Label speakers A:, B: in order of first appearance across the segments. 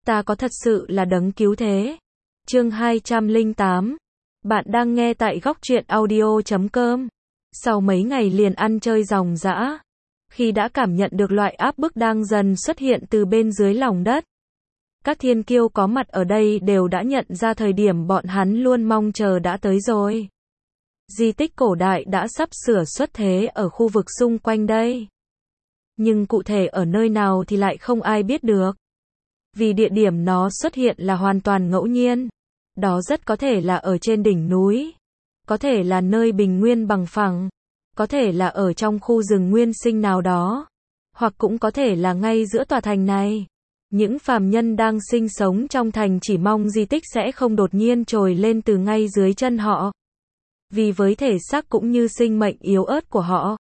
A: Ta có thật sự là đấng cứu thế. Chương 208. Bạn đang nghe tại góc truyện audio.com. Sau mấy ngày liền ăn chơi ròng rã, khi đã cảm nhận được loại áp bức đang dần xuất hiện từ bên dưới lòng đất, các thiên kiêu có mặt ở đây đều đã nhận ra thời điểm bọn hắn luôn mong chờ đã tới rồi. Di tích cổ đại đã sắp sửa xuất thế ở khu vực xung quanh đây. Nhưng cụ thể ở nơi nào thì lại không ai biết được. Vì địa điểm nó xuất hiện là hoàn toàn ngẫu nhiên. Đó rất có thể là ở trên đỉnh núi, có thể là nơi bình nguyên bằng phẳng, có thể là ở trong khu rừng nguyên sinh nào đó, hoặc cũng có thể là ngay giữa tòa thành này. Những phàm nhân đang sinh sống trong thành chỉ mong di tích sẽ không đột nhiên trồi lên từ ngay dưới chân họ. Vì với thể xác cũng như sinh mệnh yếu ớt của họ,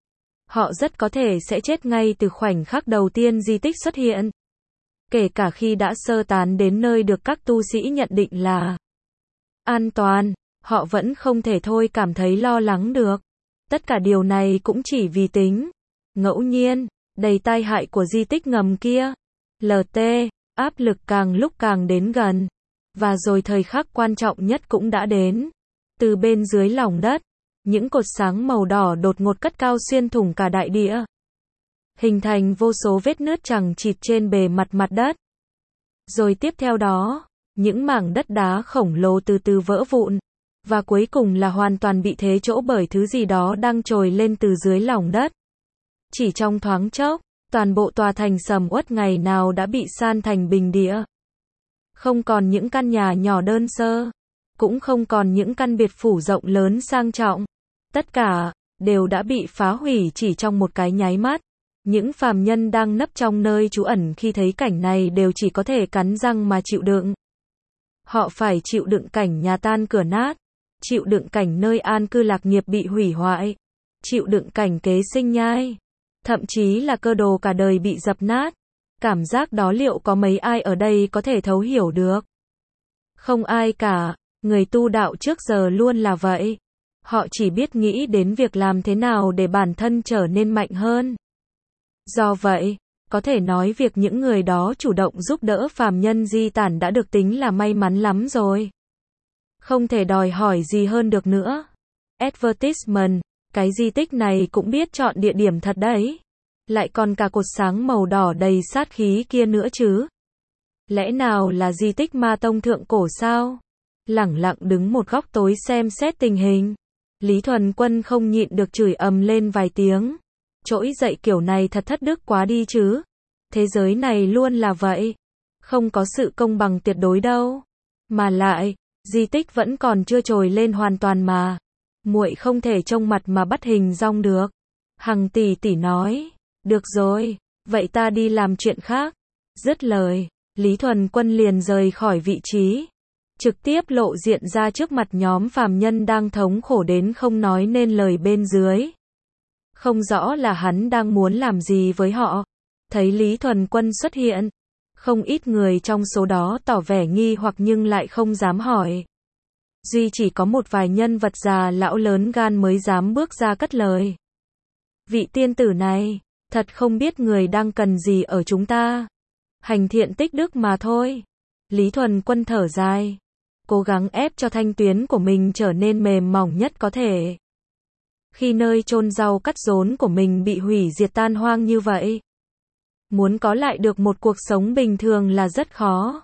A: họ rất có thể sẽ chết ngay từ khoảnh khắc đầu tiên di tích xuất hiện. Kể cả khi đã sơ tán đến nơi được các tu sĩ nhận định là an toàn, họ vẫn không thể thôi cảm thấy lo lắng được. Tất cả điều này cũng chỉ vì tính ngẫu nhiên, đầy tai hại của di tích ngầm kia. LT, áp lực càng lúc càng đến gần. Và rồi thời khắc quan trọng nhất cũng đã đến. Từ bên dưới lòng đất, những cột sáng màu đỏ đột ngột cất cao xuyên thủng cả đại địa, hình thành vô số vết nứt chằng chịt trên bề mặt đất. Rồi tiếp theo đó, những mảng đất đá khổng lồ từ từ vỡ vụn, và cuối cùng là hoàn toàn bị thế chỗ bởi thứ gì đó đang trồi lên từ dưới lòng đất. Chỉ trong thoáng chốc, toàn bộ tòa thành sầm uất ngày nào đã bị san thành bình địa. Không còn những căn nhà nhỏ đơn sơ, cũng không còn những căn biệt phủ rộng lớn sang trọng. Tất cả đều đã bị phá hủy chỉ trong một cái nháy mắt. Những phàm nhân đang nấp trong nơi trú ẩn khi thấy cảnh này đều chỉ có thể cắn răng mà chịu đựng. Họ phải chịu đựng cảnh nhà tan cửa nát, chịu đựng cảnh nơi an cư lạc nghiệp bị hủy hoại, chịu đựng cảnh kế sinh nhai, thậm chí là cơ đồ cả đời bị dập nát. Cảm giác đó liệu có mấy ai ở đây có thể thấu hiểu được? Không ai cả. Người tu đạo trước giờ luôn là vậy. Họ chỉ biết nghĩ đến việc làm thế nào để bản thân trở nên mạnh hơn. Do vậy, có thể nói việc những người đó chủ động giúp đỡ phàm nhân di tản đã được tính là may mắn lắm rồi. Không thể đòi hỏi gì hơn được nữa. Advertisement, cái di tích này cũng biết chọn địa điểm thật đấy. Lại còn cả cột sáng màu đỏ đầy sát khí kia nữa chứ. Lẽ nào là di tích Ma Tông thượng cổ sao? Lẳng lặng đứng một góc tối xem xét tình hình, Lý Thuần Quân không nhịn được chửi ầm lên vài tiếng. Trỗi dậy kiểu này thật thất đức quá đi chứ. Thế giới này luôn là vậy. Không có sự công bằng tuyệt đối đâu. Mà lại, di tích vẫn còn chưa trồi lên hoàn toàn mà. Muội không thể trông mặt mà bắt hình dong được. Hằng tỷ tỷ nói. Được rồi, vậy ta đi làm chuyện khác. Dứt lời, Lý Thuần Quân liền rời khỏi vị trí, trực tiếp lộ diện ra trước mặt nhóm phàm nhân đang thống khổ đến không nói nên lời bên dưới. Không rõ là hắn đang muốn làm gì với họ. Thấy Lý Thuần Quân xuất hiện, không ít người trong số đó tỏ vẻ nghi hoặc nhưng lại không dám hỏi. Duy chỉ có một vài nhân vật già lão lớn gan mới dám bước ra cất lời. Vị tiên tử này, thật không biết người đang cần gì ở chúng ta. Hành thiện tích đức mà thôi. Lý Thuần Quân thở dài, cố gắng ép cho thanh tuyến của mình trở nên mềm mỏng nhất có thể. Khi nơi chôn rau cắt rốn của mình bị hủy diệt tan hoang như vậy, muốn có lại được một cuộc sống bình thường là rất khó.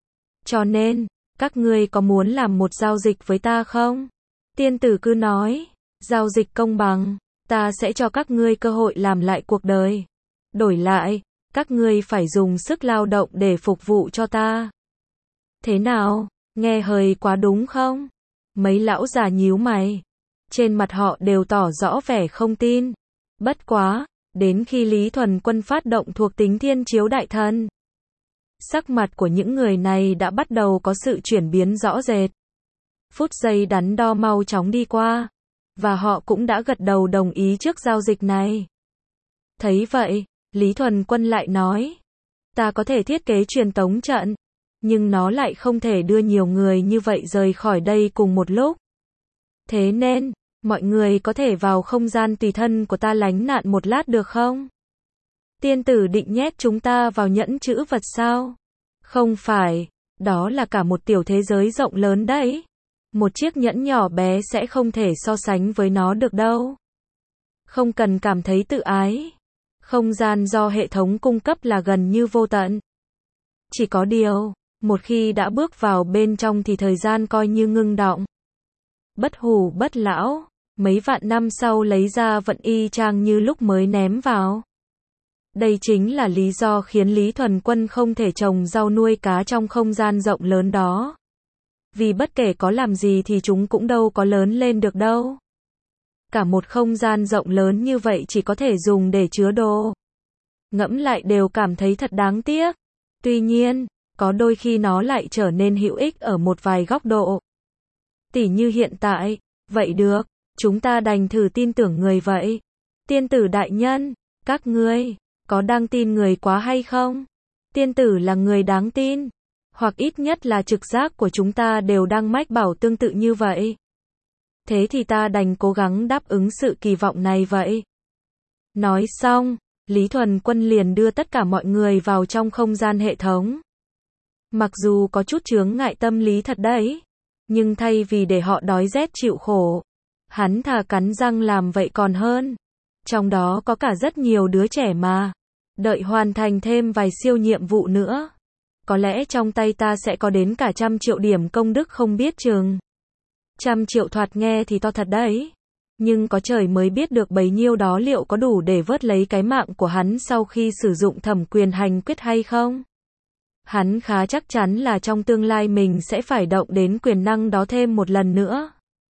A: Cho nên, các ngươi có muốn làm một giao dịch với ta không? Tiên tử cứ nói, giao dịch công bằng, ta sẽ cho các ngươi cơ hội làm lại cuộc đời. Đổi lại, các ngươi phải dùng sức lao động để phục vụ cho ta. Thế nào, nghe hơi quá đúng không? Mấy lão già nhíu mày. Trên mặt họ đều tỏ rõ vẻ không tin. Bất quá, đến khi Lý Thuần Quân phát động thuộc tính thiên chiếu đại thần, sắc mặt của những người này đã bắt đầu có sự chuyển biến rõ rệt. Phút giây đắn đo mau chóng đi qua, và họ cũng đã gật đầu đồng ý trước giao dịch này. Thấy vậy, Lý Thuần Quân lại nói, ta có thể thiết kế truyền tống trận, nhưng nó lại không thể đưa nhiều người như vậy rời khỏi đây cùng một lúc. Thế nên, mọi người có thể vào không gian tùy thân của ta lánh nạn một lát được không? Tiên tử định nhét chúng ta vào nhẫn trữ vật sao? Không phải, đó là cả một tiểu thế giới rộng lớn đấy. Một chiếc nhẫn nhỏ bé sẽ không thể so sánh với nó được đâu. Không cần cảm thấy tự ái. Không gian do hệ thống cung cấp là gần như vô tận. Chỉ có điều, một khi đã bước vào bên trong thì thời gian coi như ngưng đọng. Bất hủ bất lão, mấy vạn năm sau lấy ra vẫn y chang như lúc mới ném vào. Đây chính là lý do khiến Lý Thuần Quân không thể trồng rau nuôi cá trong không gian rộng lớn đó. Vì bất kể có làm gì thì chúng cũng đâu có lớn lên được đâu. Cả một không gian rộng lớn như vậy chỉ có thể dùng để chứa đồ. Ngẫm lại đều cảm thấy thật đáng tiếc. Tuy nhiên, có đôi khi nó lại trở nên hữu ích ở một vài góc độ. Tỉ như hiện tại, vậy được, chúng ta đành thử tin tưởng người vậy. Tiên tử đại nhân, các ngươi, có đang tin người quá hay không? Tiên tử là người đáng tin, hoặc ít nhất là trực giác của chúng ta đều đang mách bảo tương tự như vậy. Thế thì ta đành cố gắng đáp ứng sự kỳ vọng này vậy. Nói xong, Lý Thuần Quân liền đưa tất cả mọi người vào trong không gian hệ thống. Mặc dù có chút chướng ngại tâm lý thật đấy, nhưng thay vì để họ đói rét chịu khổ, hắn thà cắn răng làm vậy còn hơn. Trong đó có cả rất nhiều đứa trẻ mà. Đợi hoàn thành thêm vài siêu nhiệm vụ nữa, có lẽ trong tay ta sẽ có đến cả 100 triệu điểm công đức không biết chừng. 100 triệu thoạt nghe thì to thật đấy. Nhưng có trời mới biết được bấy nhiêu đó liệu có đủ để vớt lấy cái mạng của hắn sau khi sử dụng thẩm quyền hành quyết hay không? Hắn khá chắc chắn là trong tương lai mình sẽ phải động đến quyền năng đó thêm một lần nữa.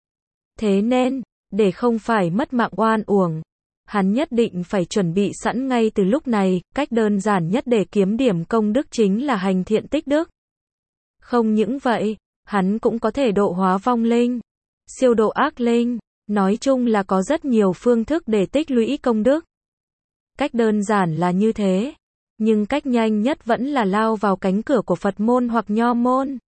A: Thế nên, để không phải mất mạng oan uổng, hắn nhất định phải chuẩn bị sẵn ngay từ lúc này. Cách đơn giản nhất để kiếm điểm công đức chính là hành thiện tích đức. Không những vậy, hắn cũng có thể độ hóa vong linh, siêu độ ác linh. Nói chung là có rất nhiều phương thức để tích lũy công đức. Cách đơn giản là như thế, nhưng cách nhanh nhất vẫn là lao vào cánh cửa của Phật môn hoặc Nho môn.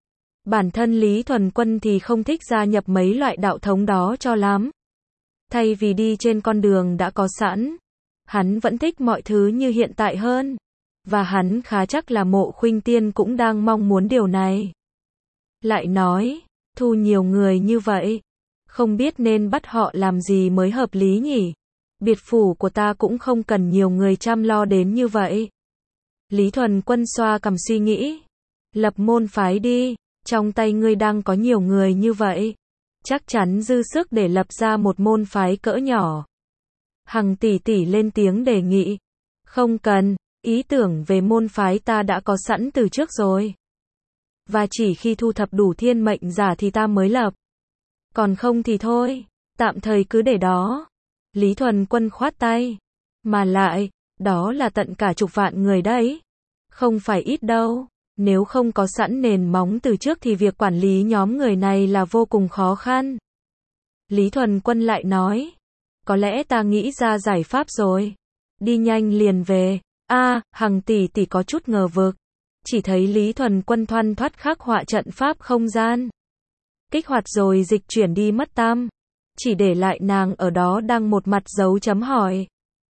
A: Bản thân Lý Thuần Quân thì không thích gia nhập mấy loại đạo thống đó cho lắm. Thay vì đi trên con đường đã có sẵn, hắn vẫn thích mọi thứ như hiện tại hơn. Và hắn khá chắc là Mộ Khuynh Tiên cũng đang mong muốn điều này. Lại nói, thu nhiều người như vậy, không biết nên bắt họ làm gì mới hợp lý nhỉ? Biệt phủ của ta cũng không cần nhiều người chăm lo đến như vậy. Lý Thuần Quân xoa cằm suy nghĩ. Lập môn phái đi, trong tay ngươi đang có nhiều người như vậy. Chắc chắn dư sức để lập ra một môn phái cỡ nhỏ. Hằng tỷ tỷ lên tiếng đề nghị. Không cần, ý tưởng về môn phái ta đã có sẵn từ trước rồi. Và chỉ khi thu thập đủ thiên mệnh giả thì ta mới lập. Còn không thì thôi, tạm thời cứ để đó. Lý Thuần Quân khoát tay. Mà lại, đó là tận cả chục vạn người đấy. Không phải ít đâu. Nếu không có sẵn nền móng từ trước thì việc quản lý nhóm người này là vô cùng khó khăn. Lý Thuần Quân lại nói. Có lẽ ta nghĩ ra giải pháp rồi. Đi nhanh liền về. Hằng tỷ tỷ có chút ngờ vực. Chỉ thấy Lý Thuần Quân thoăn thoắt khắc họa trận pháp không gian. Kích hoạt rồi dịch chuyển đi mất tăm. Chỉ để lại nàng ở đó đang một mặt dấu chấm hỏi.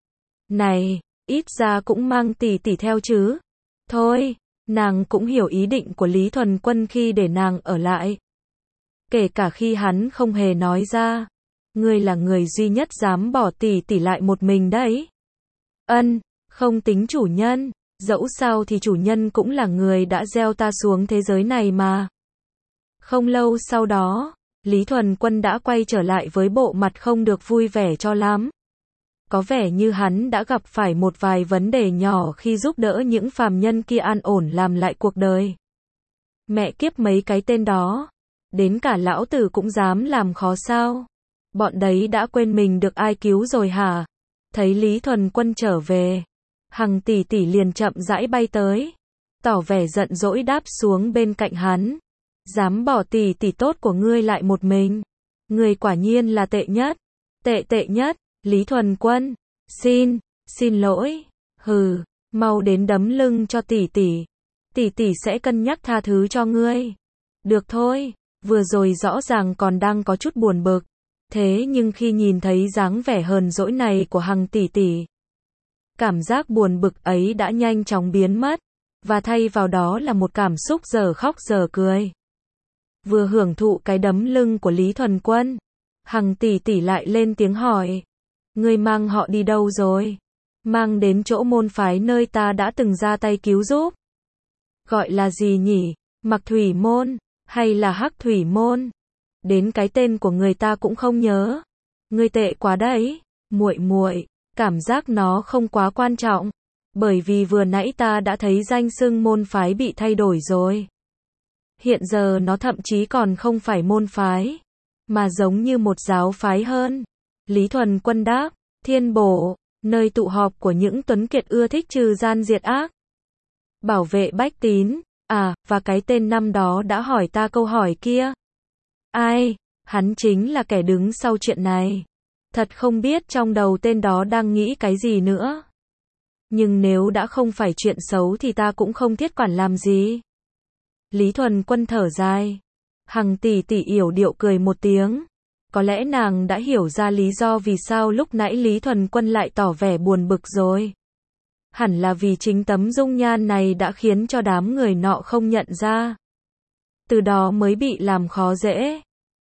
A: Này, ít ra cũng mang tỷ tỷ theo chứ. Thôi, nàng cũng hiểu ý định của Lý Thuần Quân khi để nàng ở lại. Kể cả khi hắn không hề nói ra. Ngươi là người duy nhất dám bỏ tỷ tỷ lại một mình đấy. Không tính chủ nhân. Dẫu sao thì chủ nhân cũng là người đã gieo ta xuống thế giới này mà. Không lâu sau đó, Lý Thuần Quân đã quay trở lại với bộ mặt không được vui vẻ cho lắm. Có vẻ như hắn đã gặp phải một vài vấn đề nhỏ khi giúp đỡ những phàm nhân kia an ổn làm lại cuộc đời. Mẹ kiếp mấy cái tên đó, đến cả lão tử cũng dám làm khó sao? Bọn đấy đã quên mình được ai cứu rồi hả? Thấy Lý Thuần Quân trở về, Hằng tỷ tỷ liền chậm rãi bay tới, tỏ vẻ giận dỗi đáp xuống bên cạnh hắn. Dám bỏ tỷ tỷ tốt của ngươi lại một mình. Ngươi quả nhiên là tệ nhất. Tệ nhất, Lý Thuần Quân. Xin lỗi. Hừ, mau đến đấm lưng cho tỷ tỷ. Tỷ tỷ sẽ cân nhắc tha thứ cho ngươi. Được thôi, vừa rồi rõ ràng còn đang có chút buồn bực. Thế nhưng khi nhìn thấy dáng vẻ hờn dỗi này của Hằng tỷ tỷ, cảm giác buồn bực ấy đã nhanh chóng biến mất. và thay vào đó là một cảm xúc giờ khóc giờ cười. Vừa hưởng thụ cái đấm lưng của Lý Thuần Quân, Hằng tỷ tỷ lại lên tiếng hỏi. Ngươi mang họ đi đâu rồi? Mang đến chỗ môn phái nơi ta đã từng ra tay cứu giúp. Gọi là gì nhỉ? Mặc Thủy Môn, hay là Hắc Thủy Môn? Đến cái tên của người ta cũng không nhớ. Ngươi tệ quá đấy, muội muội, cảm giác nó không quá quan trọng, bởi vì vừa nãy ta đã thấy danh xưng môn phái bị thay đổi rồi. Hiện giờ nó thậm chí còn không phải môn phái, mà giống như một giáo phái hơn. Lý Thuần Quân đáp, Thiên Bổ, nơi tụ họp của những tuấn kiệt ưa thích trừ gian diệt ác, bảo vệ bách tín. À, và cái tên năm đó đã hỏi ta câu hỏi kia. Ai? Hắn chính là kẻ đứng sau chuyện này. Thật không biết trong đầu tên đó đang nghĩ cái gì nữa. Nhưng nếu đã không phải chuyện xấu thì ta cũng không thiết quản làm gì. Lý Thuần Quân thở dài. Hằng tỷ tỷ yểu điệu cười một tiếng. Có lẽ nàng đã hiểu ra lý do vì sao lúc nãy Lý Thuần Quân lại tỏ vẻ buồn bực rồi. Hẳn là vì chính tấm dung nhan này đã khiến cho đám người nọ không nhận ra. Từ đó mới bị làm khó dễ.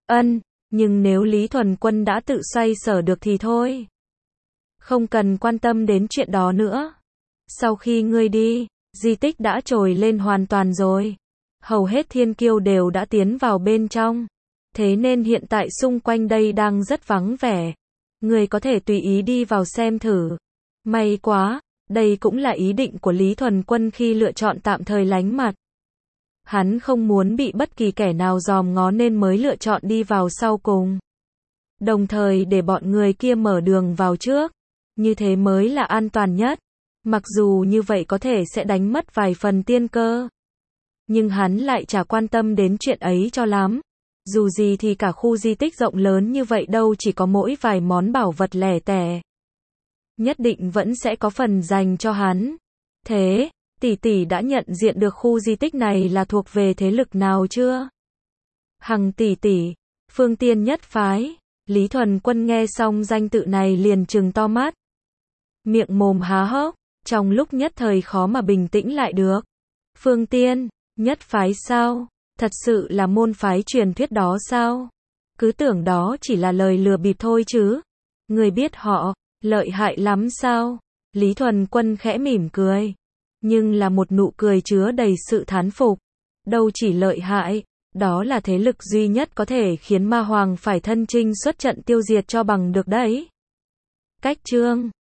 A: Nhưng nếu Lý Thuần Quân đã tự xoay sở được thì thôi. Không cần quan tâm đến chuyện đó nữa. Sau khi ngươi đi, di tích đã trồi lên hoàn toàn rồi. Hầu hết thiên kiêu đều đã tiến vào bên trong. Thế nên hiện tại xung quanh đây đang rất vắng vẻ. Ngươi có thể tùy ý đi vào xem thử. May quá, đây cũng là ý định của Lý Thuần Quân khi lựa chọn tạm thời lánh mặt. Hắn không muốn bị bất kỳ kẻ nào dòm ngó nên mới lựa chọn đi vào sau cùng. Đồng thời để bọn người kia mở đường vào trước. Như thế mới là an toàn nhất. Mặc dù như vậy có thể sẽ đánh mất vài phần tiên cơ. Nhưng hắn lại chả quan tâm đến chuyện ấy cho lắm. Dù gì thì cả khu di tích rộng lớn như vậy đâu chỉ có mỗi vài món bảo vật lẻ tẻ. Nhất định vẫn sẽ có phần dành cho hắn. Thế, tỷ tỷ đã nhận diện được khu di tích này là thuộc về thế lực nào chưa? Hằng tỷ tỷ, Phương Tiên Nhất Phái. Lý Thuần Quân nghe xong danh tự này liền trừng to mắt. Miệng mồm há hốc, trong lúc nhất thời khó mà bình tĩnh lại được. Phương Tiên Nhất Phái sao? Thật sự là môn phái truyền thuyết đó sao? Cứ tưởng đó chỉ là lời lừa bịp thôi chứ. Người biết họ lợi hại lắm sao? Lý Thuần Quân khẽ mỉm cười. Nhưng là một nụ cười chứa đầy sự thán phục. Đâu chỉ lợi hại, đó là thế lực duy nhất có thể khiến ma hoàng phải thân chinh xuất trận tiêu diệt cho bằng được đấy. Cách chương